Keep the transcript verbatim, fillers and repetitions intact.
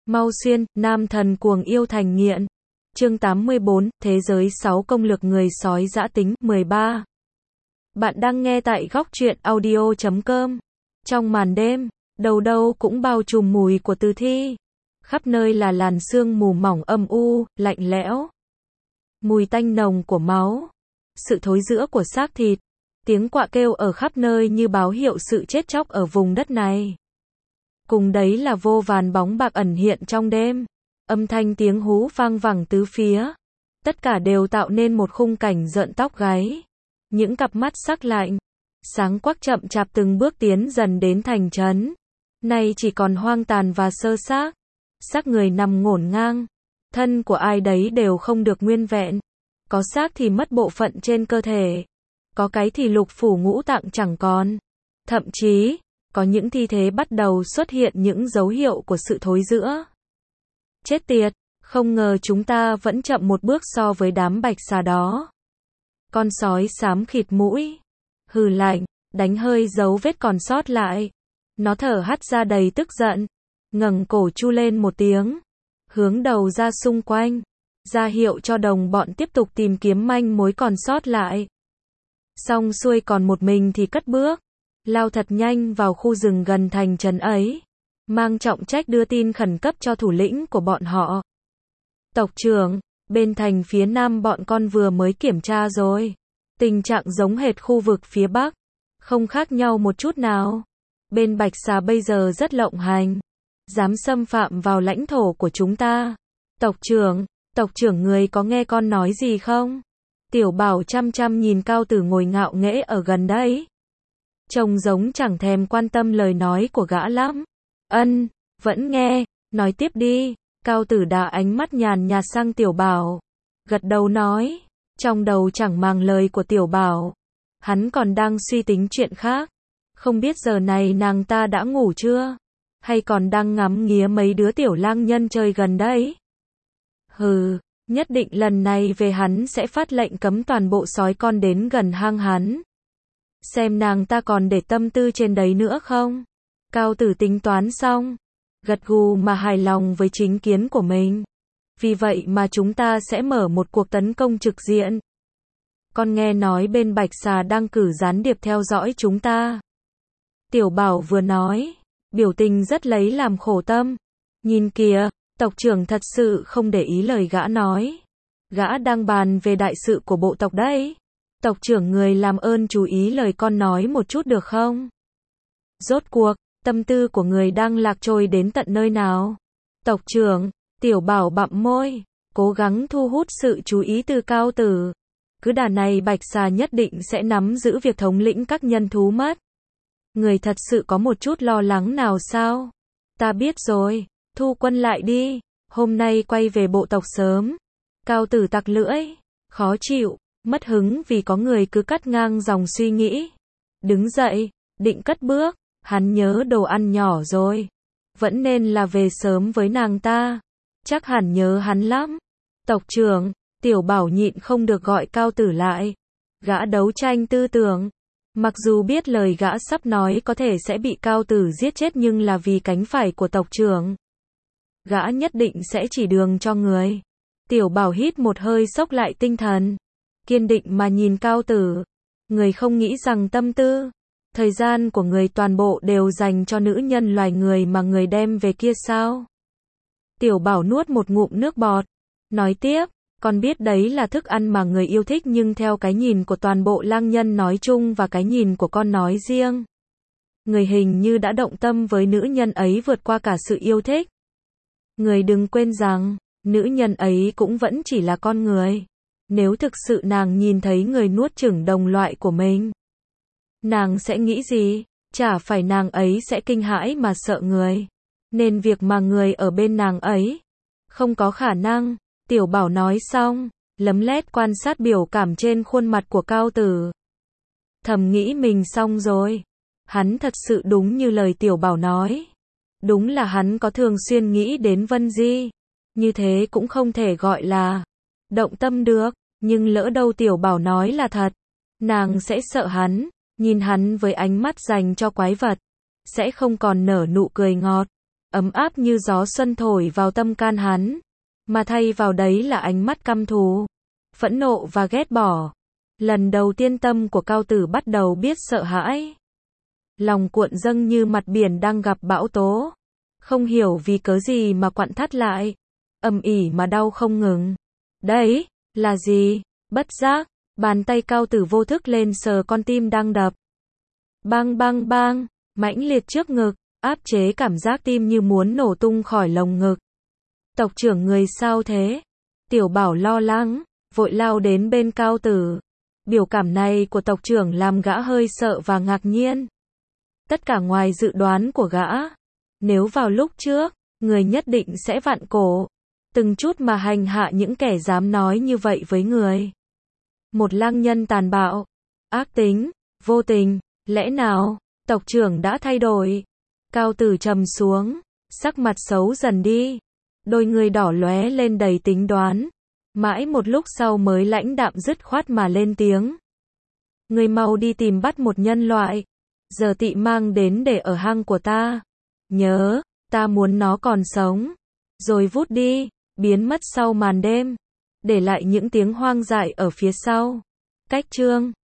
Mau Xuyên, nam thần cuồng yêu thành nghiện. Chương tám mươi bốn, Thế giới sáu công lược người sói dã tính, mười ba. Bạn đang nghe tại góc truyện audio chấm com. Trong màn đêm, đầu đâu cũng bao trùm mùi của tử thi. Khắp nơi là làn sương mù mỏng âm u, lạnh lẽo. Mùi tanh nồng của máu. Sự thối rữa của xác thịt. Tiếng quạ kêu ở khắp nơi như báo hiệu sự chết chóc ở vùng đất này. Cùng đấy là vô vàn bóng bạc ẩn hiện trong đêm. Âm thanh tiếng hú vang vẳng tứ phía. Tất cả đều tạo nên một khung cảnh rợn tóc gáy. Những cặp mắt sắc lạnh, sáng quắc chậm chạp từng bước tiến dần đến thành trấn. Nay chỉ còn hoang tàn và sơ xác. Xác người nằm ngổn ngang. Thân của ai đấy đều không được nguyên vẹn. Có xác thì mất bộ phận trên cơ thể. Có cái thì lục phủ ngũ tạng chẳng còn. Thậm chí, có những thi thế bắt đầu xuất hiện những dấu hiệu của sự thối rữa. Chết tiệt, không ngờ chúng ta vẫn chậm một bước so với đám bạch xà đó. Con sói xám khịt mũi, hừ lạnh, đánh hơi dấu vết còn sót lại. Nó thở hắt ra đầy tức giận, ngẩng cổ chu lên một tiếng, hướng đầu ra xung quanh, ra hiệu cho đồng bọn tiếp tục tìm kiếm manh mối còn sót lại. Xong xuôi còn một mình thì cất bước, lao thật nhanh vào khu rừng gần thành trấn ấy, mang trọng trách đưa tin khẩn cấp cho thủ lĩnh của bọn họ. Tộc trưởng, bên thành phía nam bọn con vừa mới kiểm tra rồi. Tình trạng giống hệt khu vực phía bắc, không khác nhau một chút nào. Bên bạch xà bây giờ rất lộng hành, dám xâm phạm vào lãnh thổ của chúng ta. Tộc trưởng, tộc trưởng người có nghe con nói gì không? Tiểu Bảo chăm chăm nhìn Cao Tử ngồi ngạo nghễ ở gần đấy. Trông giống chẳng thèm quan tâm lời nói của gã lắm. Ân, vẫn nghe, nói tiếp đi. Cao Tử đá ánh mắt nhàn nhạt sang Tiểu Bảo, gật đầu nói, trong đầu chẳng màng lời của Tiểu Bảo. Hắn còn đang suy tính chuyện khác. Không biết giờ này nàng ta đã ngủ chưa? Hay còn đang ngắm nghía mấy đứa tiểu lang nhân chơi gần đấy? Hừ, nhất định lần này về hắn sẽ phát lệnh cấm toàn bộ sói con đến gần hang hắn. Xem nàng ta còn để tâm tư trên đấy nữa không? Cao Tử tính toán xong, gật gù mà hài lòng với chính kiến của mình. Vì vậy mà chúng ta sẽ mở một cuộc tấn công trực diện. Con nghe nói bên bạch xà đang cử gián điệp theo dõi chúng ta. Tiểu Bảo vừa nói, biểu tình rất lấy làm khổ tâm. Nhìn kìa, tộc trưởng thật sự không để ý lời gã nói. Gã đang bàn về đại sự của bộ tộc đấy. Tộc trưởng người làm ơn chú ý lời con nói một chút được không? Rốt cuộc, tâm tư của người đang lạc trôi đến tận nơi nào? Tộc trưởng, Tiểu Bảo bặm môi, cố gắng thu hút sự chú ý từ Cao Tử. Cứ đà này bạch xà nhất định sẽ nắm giữ việc thống lĩnh các nhân thú mất. Người thật sự có một chút lo lắng nào sao? Ta biết rồi, thu quân lại đi, hôm nay quay về bộ tộc sớm. Cao Tử tặc lưỡi, khó chịu, mất hứng vì có người cứ cắt ngang dòng suy nghĩ. Đứng dậy, định cất bước, hắn nhớ đồ ăn nhỏ rồi. Vẫn nên là về sớm với nàng ta. Chắc hẳn nhớ hắn lắm. Tộc trưởng, Tiểu Bảo nhịn không được gọi Cao Tử lại. Gã đấu tranh tư tưởng. Mặc dù biết lời gã sắp nói có thể sẽ bị Cao Tử giết chết nhưng là vì cánh phải của tộc trưởng. Gã nhất định sẽ chỉ đường cho người. Tiểu Bảo hít một hơi xốc lại tinh thần. Kiên định mà nhìn Cao Tử. Người không nghĩ rằng tâm tư, thời gian của người toàn bộ đều dành cho nữ nhân loài người mà người đem về kia sao? Tiểu Bảo nuốt một ngụm nước bọt. Nói tiếp, con biết đấy là thức ăn mà người yêu thích nhưng theo cái nhìn của toàn bộ lang nhân nói chung và cái nhìn của con nói riêng. Người hình như đã động tâm với nữ nhân ấy vượt qua cả sự yêu thích. Người đừng quên rằng, nữ nhân ấy cũng vẫn chỉ là con người. Nếu thực sự nàng nhìn thấy người nuốt chửng đồng loại của mình, nàng sẽ nghĩ gì? Chả phải nàng ấy sẽ kinh hãi mà sợ người. Nên việc mà người ở bên nàng ấy, không có khả năng. Tiểu Bảo nói xong, lấm lét quan sát biểu cảm trên khuôn mặt của Cao Tử. Thầm nghĩ mình xong rồi. Hắn thật sự đúng như lời Tiểu Bảo nói. Đúng là hắn có thường xuyên nghĩ đến Vân Di. Như thế cũng không thể gọi là động tâm được. Nhưng lỡ đâu Tiểu Bảo nói là thật, nàng sẽ sợ hắn, nhìn hắn với ánh mắt dành cho quái vật, sẽ không còn nở nụ cười ngọt. ấm áp như gió xuân thổi vào tâm can hắn, mà thay vào đấy là ánh mắt căm thù, phẫn nộ và ghét bỏ. Lần đầu tiên tâm của Cao Tử bắt đầu biết sợ hãi. Lòng cuộn dâng như mặt biển đang gặp bão tố. Không hiểu vì cớ gì mà quặn thắt lại. Ầm ỉ mà đau không ngừng. Đấy, là gì? Bất giác, bàn tay Cao Tử vô thức lên sờ con tim đang đập. Bang bang bang, mãnh liệt trước ngực, áp chế cảm giác tim như muốn nổ tung khỏi lồng ngực. Tộc trưởng người sao thế? Tiểu Bảo lo lắng, vội lao đến bên Cao Tử. Biểu cảm này của tộc trưởng làm gã hơi sợ và ngạc nhiên. Tất cả ngoài dự đoán của gã. Nếu vào lúc trước, người nhất định sẽ vặn cổ. Từng chút mà hành hạ những kẻ dám nói như vậy với người. Một lang nhân tàn bạo, ác tính, vô tình, lẽ nào, tộc trưởng đã thay đổi? Cao Tử trầm xuống, sắc mặt xấu dần đi. Đôi người đỏ lóe lên đầy tính đoán. Mãi một lúc sau mới lãnh đạm dứt khoát mà lên tiếng. Người mau đi tìm bắt một nhân loại. Giờ tị mang đến để ở hang của ta. Nhớ, ta muốn nó còn sống. Rồi vút đi, biến mất sau màn đêm. Để lại những tiếng hoang dại ở phía sau. Cách chương